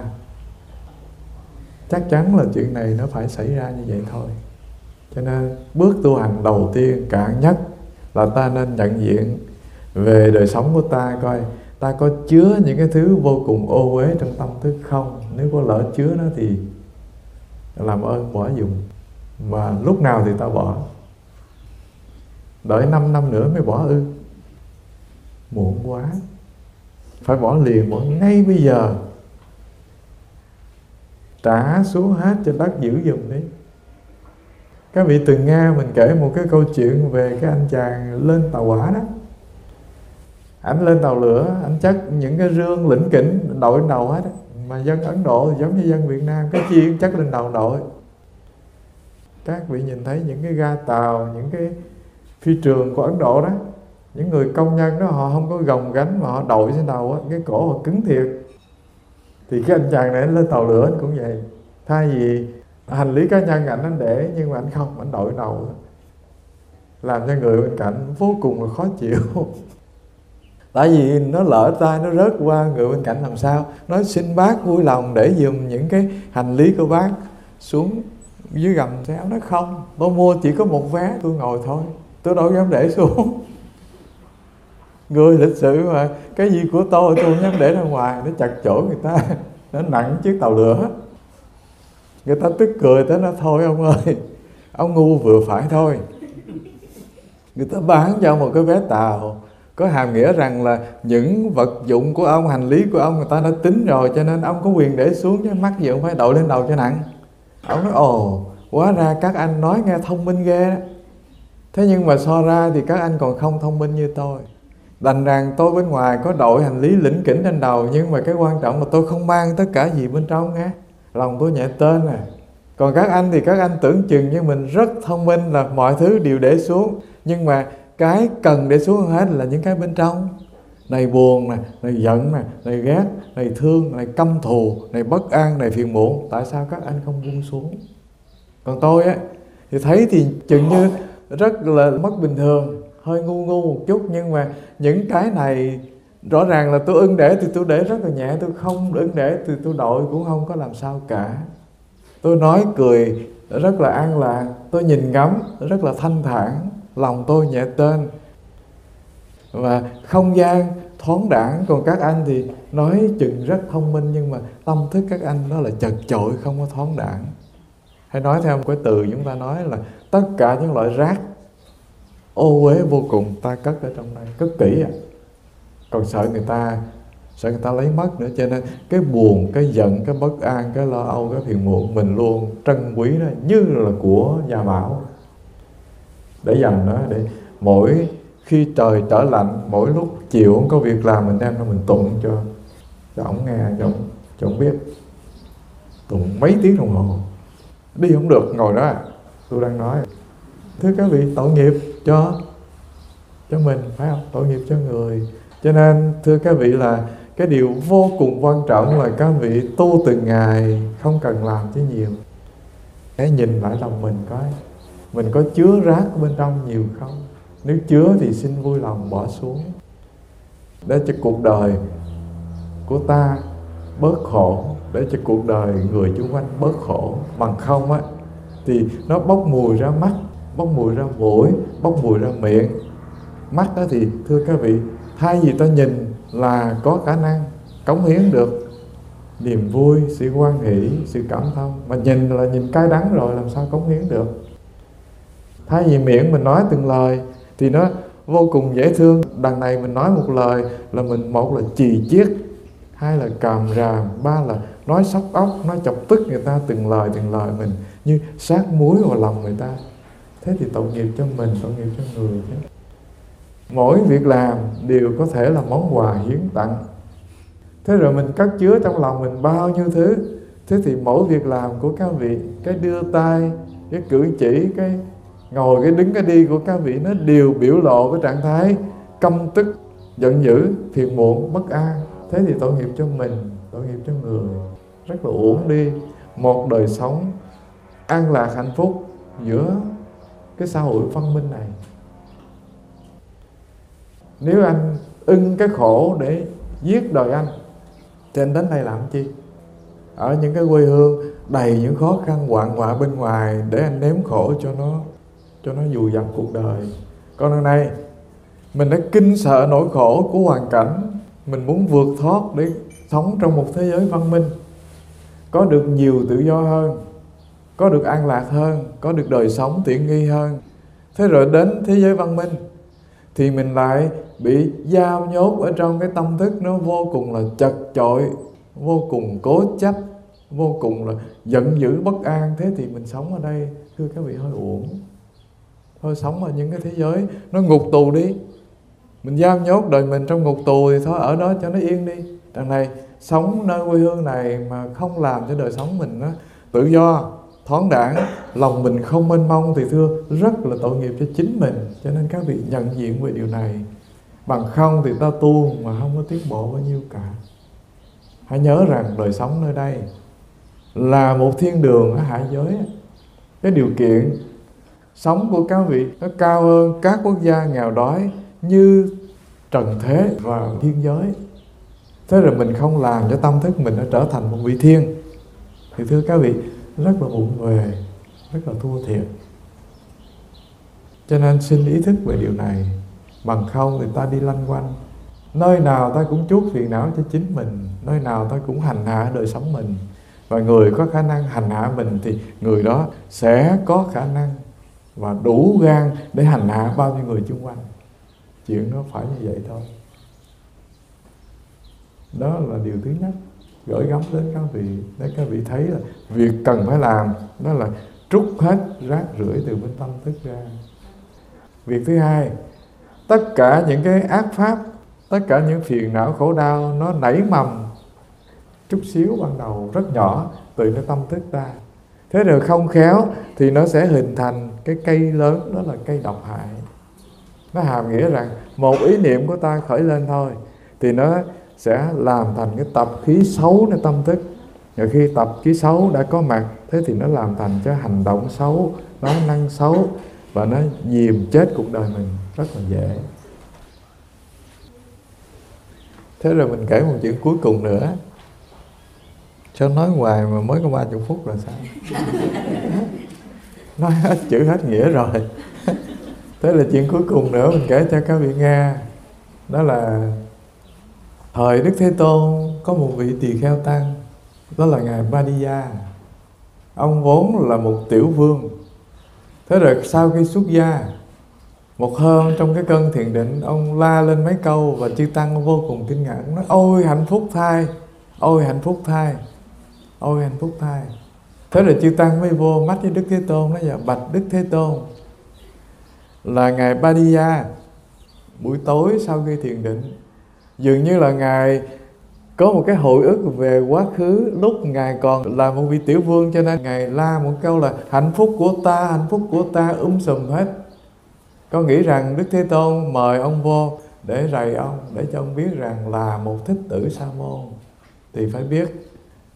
Chắc chắn là chuyện này nó phải xảy ra như vậy thôi. Cho nên bước tu hành đầu tiên cạn nhất là ta nên nhận diện về đời sống của ta, coi ta có chứa những cái thứ vô cùng ô uế trong tâm thức không. Nếu có lỡ chứa nó thì làm ơn bỏ dùng. Và lúc nào thì ta bỏ? Đợi năm năm nữa mới bỏ ư? Muộn quá. Phải bỏ liền, bỏ ngay bây giờ. Trả xuống hết cho đất giữ giùm đi. Các vị từng nghe mình kể một cái câu chuyện về cái anh chàng lên tàu hỏa đó. Anh lên tàu lửa, anh chất những cái rương lỉnh kỉnh đội lên đầu hết đó. Mà dân Ấn Độ thì giống như dân Việt Nam, cái chi cũng chất lên đầu đội. Các vị nhìn thấy những cái ga tàu, những cái phi trường của Ấn Độ đó, những người công nhân đó họ không có gồng gánh mà họ đội trên đầu á, cái cổ họ cứng thiệt. Thì cái anh chàng này lên tàu lửa anh cũng vậy. Thay vì hành lý cá nhân ảnh anh để, nhưng mà anh không, anh đội đầu, làm cho người bên cạnh vô cùng là khó chịu. Tại vì nó lỡ tay nó rớt qua, người bên cạnh làm sao nói xin bác vui lòng để dùm những cái hành lý của bác xuống dưới gầm xe áo. Nó không, tôi mua chỉ có một vé, tôi ngồi thôi, tôi đâu dám để xuống. Người lịch sự mà, cái gì của tôi tôi không dám để ra ngoài, nó chặt chỗ người ta, nó nặng chiếc tàu lửa. Người ta tức cười tới nó thôi ông ơi, ông ngu vừa phải thôi. Người ta bán cho một cái vé tàu có hàm nghĩa rằng là những vật dụng của ông, hành lý của ông người ta đã tính rồi, cho nên ông có quyền để xuống, chứ mắc gì ông phải đội lên đầu cho nặng. Ông nói ồ, hóa ra các anh nói nghe thông minh ghê đó. Thế nhưng mà so ra thì các anh còn không thông minh như tôi. Đành rằng tôi bên ngoài có đội hành lý lỉnh kỉnh trên đầu, nhưng mà cái quan trọng là tôi không mang tất cả gì bên trong nghe. Lòng tôi nhẹ tên à. Còn các anh thì các anh tưởng chừng như mình rất thông minh, là mọi thứ đều để xuống. Nhưng mà cái cần để xuống hơn hết là những cái bên trong. Này buồn nè, này giận nè, này ghét, này thương, này căm thù, này bất an, này phiền muộn. Tại sao các anh không buông xuống? Còn tôi á thì thấy thì chừng như rất là mất bình thường, hơi ngu ngu một chút. Nhưng mà những cái này rõ ràng là tôi ưng để thì tôi để rất là nhẹ, tôi không ưng để thì tôi đội cũng không có làm sao cả. Tôi nói cười rất là an lạc, tôi nhìn ngắm rất là thanh thản, lòng tôi nhẹ tên và không gian thoáng đãng. Còn các anh thì nói chừng rất thông minh, nhưng mà tâm thức các anh đó là chật chội, không có thoáng đãng. Hay nói theo một cái từ chúng ta nói là tất cả những loại rác ô uế vô cùng ta cất ở trong đây, cất kỹ à. Còn sợ người ta sợ người ta lấy mất nữa, cho nên cái buồn, cái giận, cái bất an, cái lo âu, cái phiền muộn mình luôn trân quý nó như là của gia bảo, để dành nó, để mỗi khi trời trở lạnh, mỗi lúc chiều không có việc làm, mình đem nó mình tụng cho cho ổng nghe, cho ổng, cho ổng biết. Tụng mấy tiếng đồng hồ, đi không được ngồi đó. Tôi đang nói thưa các vị, tội nghiệp cho cho mình, phải không? Tội nghiệp cho người. Cho nên thưa các vị là cái điều vô cùng quan trọng là các vị tu từng ngày, không cần làm chứ nhiều. Hãy nhìn lại lòng mình coi, mình có chứa rác bên trong nhiều không? Nếu chứa thì xin vui lòng bỏ xuống, để cho cuộc đời của ta bớt khổ, để cho cuộc đời người xung quanh bớt khổ. Bằng không á thì nó bốc mùi ra mắt, bốc mùi ra mũi, bốc mùi ra miệng. Mắt đó thì thưa các vị, thay vì ta nhìn là có khả năng cống hiến được niềm vui, sự hoan hỷ, sự cảm thông, mà nhìn là nhìn cay đắng rồi, làm sao cống hiến được. Thay vì miệng mình nói từng lời thì nó vô cùng dễ thương. Đằng này mình nói một lời là mình, một là chì chiết, hai là càm ràm, ba là nói sóc óc, nói chọc tức người ta từng lời từng lời mình như sát muối vào lòng người ta. Thế thì tội nghiệp cho mình, tội nghiệp cho người chứ. Mỗi việc làm đều có thể là món quà hiến tặng. Thế rồi mình cất chứa trong lòng mình bao nhiêu thứ. Thế thì mỗi việc làm của các vị, cái đưa tay, cái cử chỉ, cái ngồi, cái đứng, cái đi của các vị, nó đều biểu lộ cái trạng thái căm tức, giận dữ, phiền muộn, bất an. Thế thì tội nghiệp cho mình, tội nghiệp cho người. Rất là uổng đi một đời sống an lạc hạnh phúc giữa cái xã hội văn minh này. Nếu anh ưng cái khổ để giết đời anh thì anh đến đây làm chi? Ở những cái quê hương đầy những khó khăn hoạn họa bên ngoài để anh nếm khổ cho nó cho nó dùi dập cuộc đời. Còn lần này mình đã kinh sợ nỗi khổ của hoàn cảnh, mình muốn vượt thoát để sống trong một thế giới văn minh, có được nhiều tự do hơn, có được an lạc hơn, có được đời sống tiện nghi hơn. Thế rồi đến thế giới văn minh thì mình lại bị giam nhốt ở trong cái tâm thức nó vô cùng là chật chội, vô cùng cố chấp, vô cùng là giận dữ bất an. Thế thì mình sống ở đây, thưa các vị, hơi uổng. Thôi sống ở những cái thế giới nó ngục tù đi. Mình giam nhốt đời mình trong ngục tù thì thôi ở đó cho nó yên đi. Đằng này sống nơi quê hương này mà không làm cho đời sống mình nó tự do, thoáng đãng, lòng mình không mênh mông thì thưa rất là tội nghiệp cho chính mình. Cho nên các vị nhận diện về điều này. Bằng không thì ta tu mà không có tiến bộ bao nhiêu cả. Hãy nhớ rằng đời sống nơi đây là một thiên đường ở hạ giới. Cái điều kiện sống của các vị nó cao hơn các quốc gia nghèo đói như trần thế và thiên giới. Thế rồi mình không làm cho tâm thức mình nó trở thành một vị thiên thì thưa các vị rất là vụng về, rất là thua thiệt. Cho nên xin ý thức về điều này. Bằng không thì ta đi lanh quanh, nơi nào ta cũng chuốc phiền não cho chính mình, nơi nào ta cũng hành hạ đời sống mình. Và người có khả năng hành hạ mình thì người đó sẽ có khả năng và đủ gan để hành hạ bao nhiêu người xung quanh. Chuyện nó phải như vậy thôi. Đó là điều thứ nhất gửi gắm đến các vị, để các vị thấy là việc cần phải làm đó là trút hết rác rưởi từ bên tâm thức ra. Việc thứ hai, tất cả những cái ác pháp, tất cả những phiền não khổ đau nó nảy mầm chút xíu ban đầu rất nhỏ từ cái tâm thức ta. Thế rồi không khéo thì nó sẽ hình thành cái cây lớn, đó là cây độc hại. Nó hàm nghĩa rằng một ý niệm của ta khởi lên thôi thì nó sẽ làm thành cái tập khí xấuในtâm thức. Rồi khi tập khí xấu đã có mặt, thế thì nó làm thành cho hành động xấu, nói năng xấu, và nó dìm chết cuộc đời mình rất là dễ. Thế rồi mình kể một chuyện cuối cùng nữa. Sao nói hoài mà mới có ba mươi phút là sao? Nói hết chữ hết nghĩa rồi. Thế là chuyện cuối cùng nữa mình kể cho các vị nghe. Đó là thời Đức Thế Tôn có một vị tỳ kheo tăng, đó là ngài Ba-đi-ya. Ông vốn là một tiểu vương. Thế rồi sau khi xuất gia, một hôm trong cái cơn thiền định, ông la lên mấy câu và chư tăng vô cùng kinh ngạc, nói: ôi hạnh phúc thay, ôi hạnh phúc thay, ôi hạnh phúc thay. Thế rồi chư tăng mới vô mắt với Đức Thế Tôn, nói: dạ bạch Đức Thế Tôn, là ngài Ba-đi-ya buổi tối sau khi thiền định, dường như là ngài có một cái hồi ức về quá khứ lúc ngài còn là một vị tiểu vương, cho nên ngài la một câu là hạnh phúc của ta, hạnh phúc của ta um sùm hết. Có nghĩ rằng Đức Thế Tôn mời ông vô để rầy ông, để cho ông biết rằng là một thích tử sa môn thì phải biết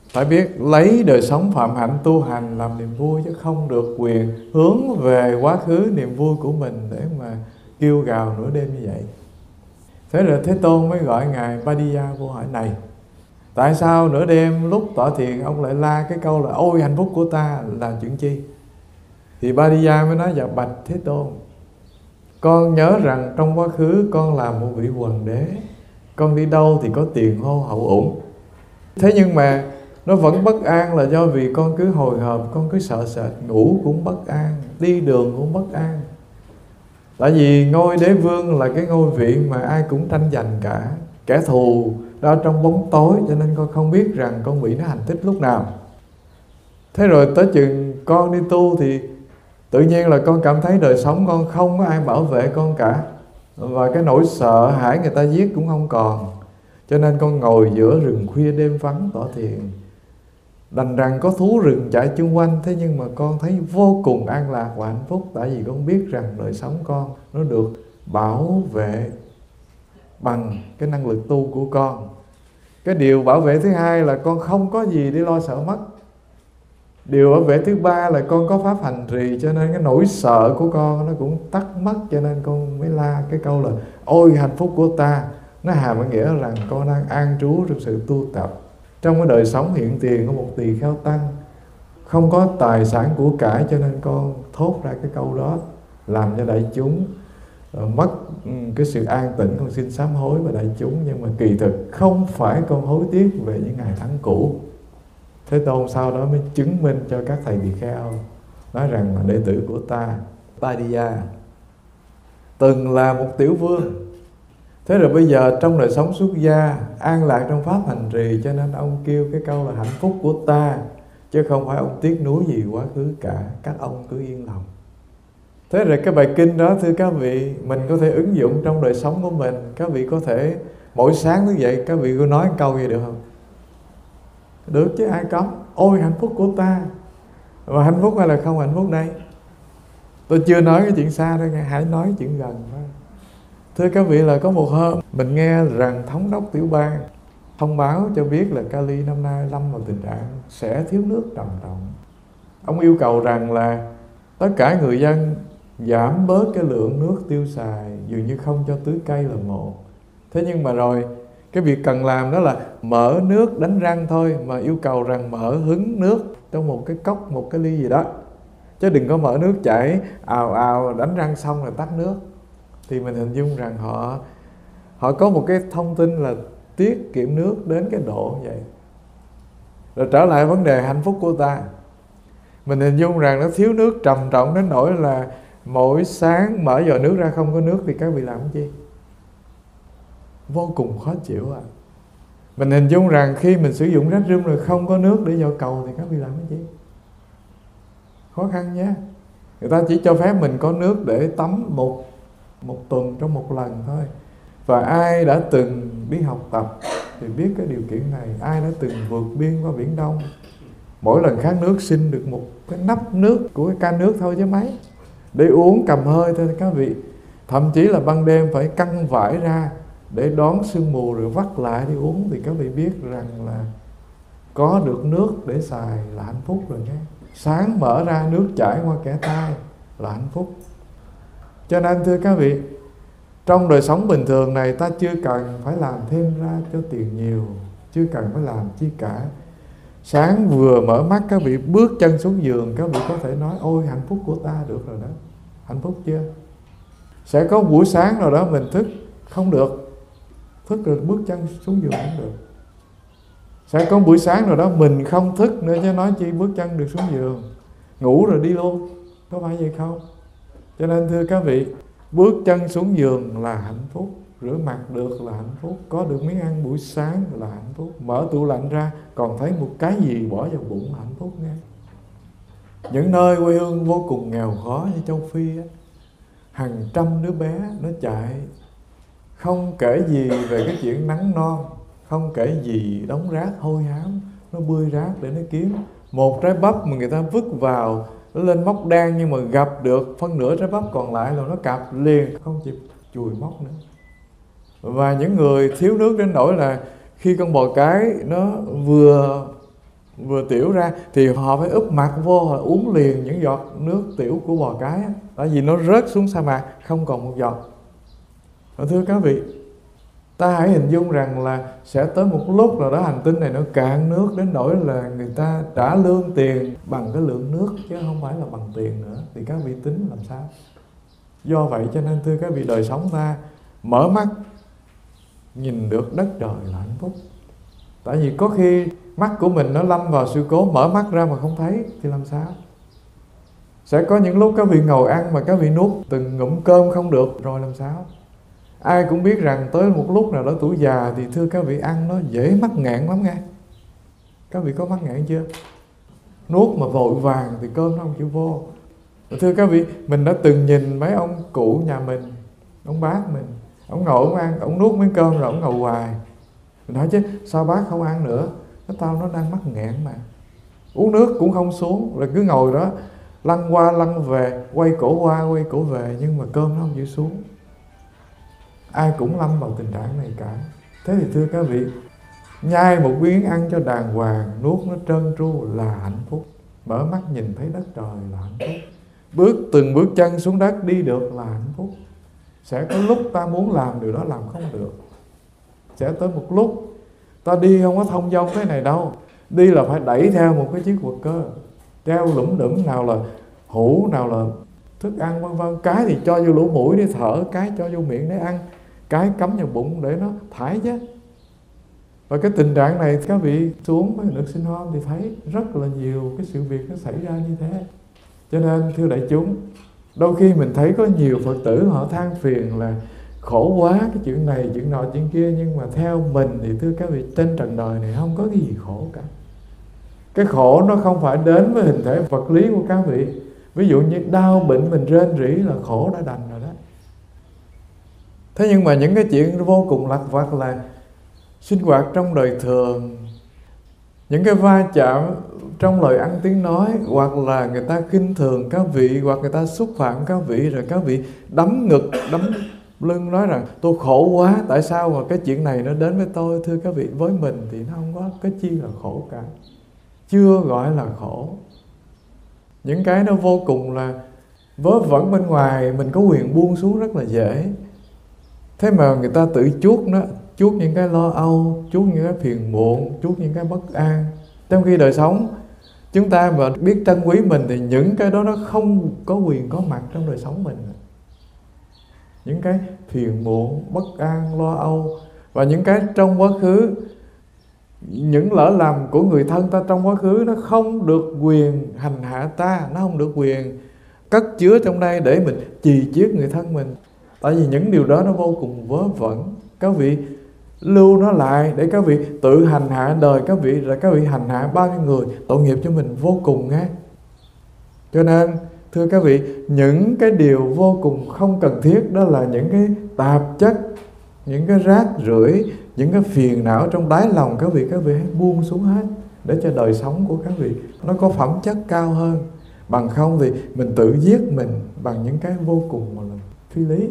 Phải biết lấy đời sống phạm hạnh tu hành làm niềm vui, chứ không được quyền hướng về quá khứ niềm vui của mình để mà kêu gào nửa đêm như vậy. Thế rồi Thế Tôn mới gọi Ngài Badiya vô hỏi này: tại sao nửa đêm lúc tọa thiền ông lại la cái câu là ôi hạnh phúc của ta là chuyện chi? Thì Badiya mới nói: dạ bạch Thế Tôn, con nhớ rằng trong quá khứ con là một vị hoàng đế, con đi đâu thì có tiền hô hậu ủng. Thế nhưng mà nó vẫn bất an là do vì con cứ hồi hộp, con cứ sợ sệt, ngủ cũng bất an, đi đường cũng bất an. Tại vì ngôi đế vương là cái ngôi vị mà ai cũng tranh giành cả, kẻ thù đó trong bóng tối, cho nên con không biết rằng con bị nó hành thích lúc nào. Thế rồi tới chừng con đi tu thì tự nhiên là con cảm thấy đời sống con không có ai bảo vệ con cả, và cái nỗi sợ hãi người ta giết cũng không còn. Cho nên con ngồi giữa rừng khuya đêm vắng tọa thiền, đành rằng có thú rừng chạy chung quanh, thế nhưng mà con thấy vô cùng an lạc và hạnh phúc. Tại vì con biết rằng đời sống con nó được bảo vệ bằng cái năng lực tu của con. Cái điều bảo vệ thứ hai là con không có gì để lo sợ mất. Điều bảo vệ thứ ba là con có pháp hành trì, cho nên cái nỗi sợ của con nó cũng tắt mất. Cho nên con mới la cái câu là ôi hạnh phúc của ta. Nó hàm ý nghĩa rằng con đang an trú trong sự tu tập, trong cái đời sống hiện tiền của một tỳ kheo tăng, không có tài sản của cải, cho nên con thốt ra cái câu đó, làm cho đại chúng mất cái sự an tĩnh. Con xin sám hối với đại chúng, nhưng mà kỳ thực không phải con hối tiếc về những ngày tháng cũ. Thế Tôn sau đó mới chứng minh cho các thầy tỳ kheo, nói rằng là đệ tử của ta, Badiya, từng là một tiểu vương. Thế rồi bây giờ trong đời sống xuất gia, an lạc trong pháp hành trì, cho nên ông kêu cái câu là hạnh phúc của ta, chứ không phải ông tiếc nuối gì quá khứ cả. Các ông cứ yên lòng. Thế rồi cái bài kinh đó thưa các vị, mình có thể ứng dụng trong đời sống của mình. Các vị có thể mỗi sáng như vậy, các vị có nói câu gì được không? Được chứ, ai cấm. Ôi hạnh phúc của ta. Và hạnh phúc hay là không hạnh phúc đây? Tôi chưa nói cái chuyện xa đâu nghe, hãy nói chuyện gần thôi. Thưa các vị, là có một hôm mình nghe rằng thống đốc tiểu bang thông báo cho biết là Cali năm nay lâm vào tình trạng sẽ thiếu nước trầm trọng. Ông yêu cầu rằng là tất cả người dân giảm bớt cái lượng nước tiêu xài, dường như không cho tưới cây là một. Thế nhưng mà rồi cái việc cần làm đó là mở nước đánh răng thôi, mà yêu cầu rằng mở hứng nước trong một cái cốc, một cái ly gì đó, chứ đừng có mở nước chảy ào ào, đánh răng xong rồi tắt nước. Thì mình hình dung rằng họ họ có một cái thông tin là tiết kiệm nước đến cái độ vậy. Rồi trở lại vấn đề hạnh phúc của ta, mình hình dung rằng nó thiếu nước trầm trọng đến nỗi là mỗi sáng mở giò nước ra không có nước thì các vị làm cái gì? Vô cùng khó chịu à. Mình hình dung rằng khi mình sử dụng restroom rồi không có nước để vào cầu thì các vị làm cái gì? Khó khăn nhé. Người ta chỉ cho phép mình có nước để tắm một một tuần trong một lần thôi. Và ai đã từng đi học tập thì biết cái điều kiện này. Ai đã từng vượt biên qua Biển Đông, mỗi lần khát nước xin được một cái nắp nước của cái can nước thôi chứ mấy, để uống cầm hơi thôi các vị. Thậm chí là ban đêm phải căng vải ra để đón sương mù rồi vắt lại đi uống. Thì các vị biết rằng là có được nước để xài là hạnh phúc rồi nhé. Sáng mở ra nước chảy qua kẽ tay là hạnh phúc. Cho nên thưa các vị, trong đời sống bình thường này ta chưa cần phải làm thêm ra cho tiền nhiều, chưa cần phải làm chi cả. Sáng vừa mở mắt các vị bước chân xuống giường, các vị có thể nói ôi hạnh phúc của ta được rồi đó. Hạnh phúc chưa? Sẽ có buổi sáng nào đó mình thức không được, thức rồi bước chân xuống giường không được. Sẽ có buổi sáng nào đó mình không thức nữa, chứ nói chi bước chân được xuống giường, ngủ rồi đi luôn, có phải vậy không? Cho nên thưa các vị, bước chân xuống giường là hạnh phúc, rửa mặt được là hạnh phúc, có được miếng ăn buổi sáng là hạnh phúc, mở tủ lạnh ra còn thấy một cái gì bỏ vào bụng là hạnh phúc nghe. Những nơi quê hương vô cùng nghèo khó như châu Phi á, hàng trăm đứa bé nó chạy, không kể gì về cái chuyện nắng non, không kể gì đống rác hôi hám, nó bươi rác để nó kiếm một trái bắp mà người ta vứt vào, nó lên móc đan, nhưng mà gặp được phân nửa trái bắp còn lại là nó cạp liền, không chịu chùi móc nữa. Và những người thiếu nước đến nỗi là khi con bò cái nó vừa vừa tiểu ra thì họ phải úp mặt vô, họ uống liền những giọt nước tiểu của bò cái á, tại vì nó rớt xuống sa mạc không còn một giọt. Và thưa các vị, ta hãy hình dung rằng là sẽ tới một lúc nào đó hành tinh này nó cạn nước đến nỗi là người ta trả lương tiền bằng cái lượng nước chứ không phải là bằng tiền nữa, thì các vị tính làm sao? Do vậy cho nên thưa các vị, đời sống ta mở mắt nhìn được đất trời là hạnh phúc. Tại vì có khi mắt của mình nó lâm vào sự cố, mở mắt ra mà không thấy thì làm sao? Sẽ có những lúc các vị ngồi ăn mà các vị nuốt từng ngụm cơm không được rồi làm sao? Ai cũng biết rằng tới một lúc nào đó tuổi già thì thưa các vị ăn nó dễ mắc nghẹn lắm nghe. Các vị có mắc nghẹn chưa? Nuốt mà vội vàng thì cơm nó không chịu vô. Thưa các vị, mình đã từng nhìn mấy ông cụ nhà mình, ông bác mình, ông ngồi ông ăn, ông nuốt miếng cơm rồi ông ngồi hoài. Mình nói chứ sao bác không ăn nữa? Nó tao nó đang mắc nghẹn mà. Uống nước cũng không xuống, rồi cứ ngồi đó lăn qua lăn về, quay cổ qua quay cổ về, nhưng mà cơm nó không chịu xuống. Ai cũng lâm vào tình trạng này cả. Thế thì thưa các vị, nhai một miếng ăn cho đàng hoàng, nuốt nó trơn tru là hạnh phúc. Mở mắt nhìn thấy đất trời là hạnh phúc. Bước từng bước chân xuống đất đi được là hạnh phúc. Sẽ có lúc ta muốn làm điều đó làm không được. Sẽ tới một lúc ta đi không có thông dong thế này đâu. Đi là phải đẩy theo một cái chiếc quật cơ, treo lủm đủm, nào là hũ, nào là thức ăn vân vân. Cái thì cho vô lỗ mũi để thở, cái cho vô miệng để ăn, cái cắm vào bụng để nó thải chứ. Và cái tình trạng này các vị xuống với được sinh hôm thì thấy rất là nhiều cái sự việc nó xảy ra như thế. Cho nên thưa đại chúng, đôi khi mình thấy có nhiều Phật tử họ than phiền là khổ quá cái chuyện này, chuyện nọ, chuyện kia. Nhưng mà theo mình thì thưa các vị, trên trần đời này không có cái gì khổ cả. Cái khổ nó không phải đến với hình thể vật lý của các vị. Ví dụ như đau bệnh mình rên rỉ là khổ đã đành rồi đó. Thế nhưng mà những cái chuyện vô cùng lặt vặt là sinh hoạt trong đời thường, những cái va chạm trong lời ăn tiếng nói, hoặc là người ta khinh thường các vị, hoặc người ta xúc phạm các vị, rồi các vị đấm ngực, đấm lưng nói rằng tôi khổ quá, tại sao mà cái chuyện này nó đến với tôi? Thưa các vị, với mình thì nó không có cái chi là khổ cả, chưa gọi là khổ. Những cái nó vô cùng là vớ vẩn bên ngoài, mình có quyền buông xuống rất là dễ. Thế mà người ta tự chuốc nó, chuốc những cái lo âu, chuốc những cái phiền muộn, chuốc những cái bất an. Trong khi đời sống chúng ta mà biết trân quý mình thì những cái đó nó không có quyền có mặt trong đời sống mình. Những cái phiền muộn, bất an, lo âu, và những cái trong quá khứ, những lỡ lầm của người thân ta trong quá khứ, nó không được quyền hành hạ ta, nó không được quyền cất chứa trong đây để mình chì chiết người thân mình. Tại vì những điều đó nó vô cùng vớ vẩn. Các vị lưu nó lại để các vị tự hành hạ đời các vị, rồi các vị hành hạ bao nhiêu người, tội nghiệp cho mình vô cùng nghe. Cho nên thưa các vị, những cái điều vô cùng không cần thiết đó là những cái tạp chất, những cái rác rưởi, những cái phiền não trong đáy lòng các vị, các vị hãy buông xuống hết để cho đời sống của các vị nó có phẩm chất cao hơn. Bằng không thì mình tự giết mình bằng những cái vô cùng mà là phi lý.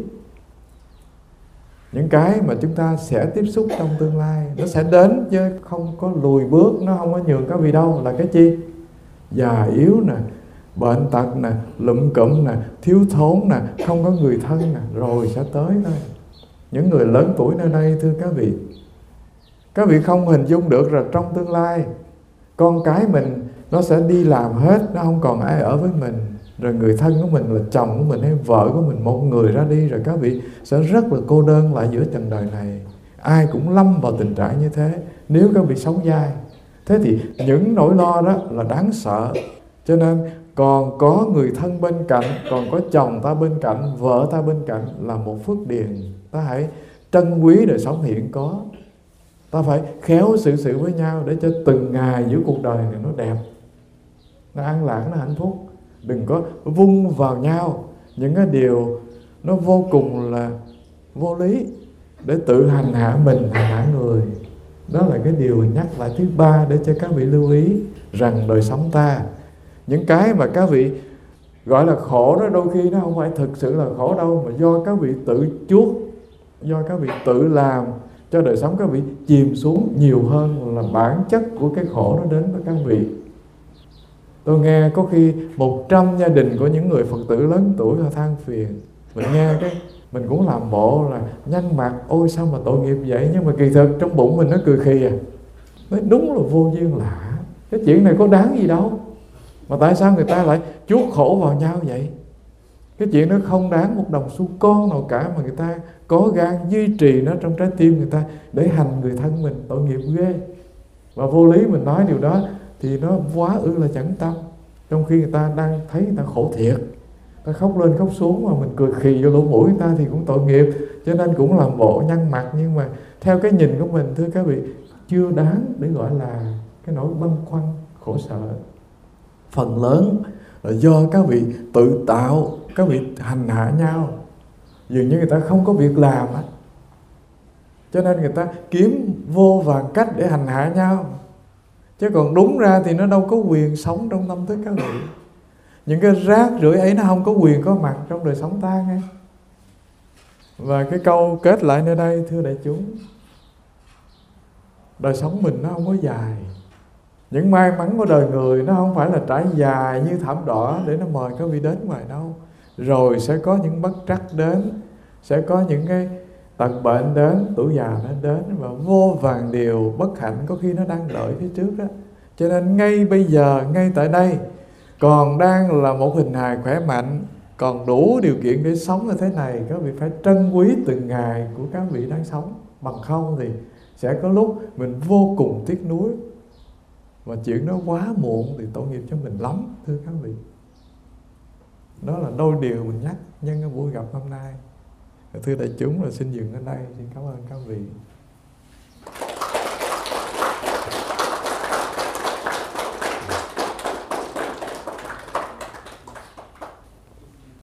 Những cái mà chúng ta sẽ tiếp xúc trong tương lai nó sẽ đến chứ không có lùi bước, nó không có nhường các vị đâu. Là cái chi? Già yếu nè, bệnh tật nè, lụm cụm nè, thiếu thốn nè, không có người thân nè, rồi sẽ tới thôi. Những người lớn tuổi nơi đây thưa các vị, các vị không hình dung được là trong tương lai con cái mình nó sẽ đi làm hết, nó không còn ai ở với mình. Rồi người thân của mình là chồng của mình hay vợ của mình, một người ra đi, rồi các vị sẽ rất là cô đơn lại giữa trần đời này. Ai cũng lâm vào tình trạng như thế nếu các vị sống dai. Thế thì những nỗi lo đó là đáng sợ. Cho nên còn có người thân bên cạnh, còn có chồng ta bên cạnh, vợ ta bên cạnh là một phước điền. Ta hãy trân quý đời sống hiện có. Ta phải khéo xử sự với nhau để cho từng ngày giữa cuộc đời này nó đẹp, nó an lạc, nó hạnh phúc. Đừng có vung vào nhau những cái điều nó vô cùng là vô lý để tự hành hạ mình, hành hạ người. Đó là cái điều nhắc lại thứ ba để cho các vị lưu ý rằng đời sống ta, những cái mà các vị gọi là khổ đó, đôi khi nó không phải thực sự là khổ đâu, mà do các vị tự chuốc, do các vị tự làm, cho đời sống các vị chìm xuống nhiều hơn là bản chất của cái khổ nó đến với các vị. Tôi nghe có khi một trăm gia đình của những người Phật tử lớn tuổi họ than phiền. Mình nghe cái mình cũng làm bộ là nhăn mặt, ôi sao mà tội nghiệp vậy, nhưng mà kỳ thực trong bụng mình nó cười khì à. Nói đúng là vô duyên lạ, cái chuyện này có đáng gì đâu, mà tại sao người ta lại chuốc khổ vào nhau vậy? Cái chuyện đó không đáng một đồng xu con nào cả, mà người ta có gan duy trì nó trong trái tim người ta để hành người thân mình, tội nghiệp ghê. Và vô lý mình nói điều đó thì nó quá ư là chẳng tâm, trong khi người ta đang thấy người ta khổ thiệt, ta khóc lên khóc xuống mà mình cười khì vô lỗ mũi người ta thì cũng tội nghiệp, cho nên cũng làm bộ nhăn mặt. Nhưng mà theo cái nhìn của mình, thưa các vị, chưa đáng để gọi là cái nỗi băn khoăn khổ sở. Phần lớn là do các vị tự tạo, các vị hành hạ nhau, dường như người ta không có việc làm á, cho nên người ta kiếm vô vàn cách để hành hạ nhau. Chứ còn đúng ra thì nó đâu có quyền sống trong tâm thức các vị. Những cái rác rưởi ấy nó không có quyền có mặt trong đời sống ta nghe. Và cái câu kết lại nơi đây, thưa đại chúng, đời sống mình nó không có dài. Những may mắn của đời người nó không phải là trải dài như thảm đỏ để nó mời các vị đến ngoài đâu. Rồi sẽ có những bất trắc đến, sẽ có những cái tật bệnh đến, tuổi già nó đến, và vô vàn điều bất hạnh có khi nó đang đợi phía trước đó. Cho nên ngay bây giờ, ngay tại đây, còn đang là một hình hài khỏe mạnh, còn đủ điều kiện để sống như thế này, các vị phải trân quý từng ngày của các vị đang sống. Bằng không thì sẽ có lúc mình vô cùng tiếc nuối, mà chuyện đó quá muộn thì tội nghiệp cho mình lắm, thưa các vị. Đó là đôi điều mình nhắc nhân cái buổi gặp hôm nay. Thưa đại chúng, là xin dừng ở đây. Xin cảm ơn các vị.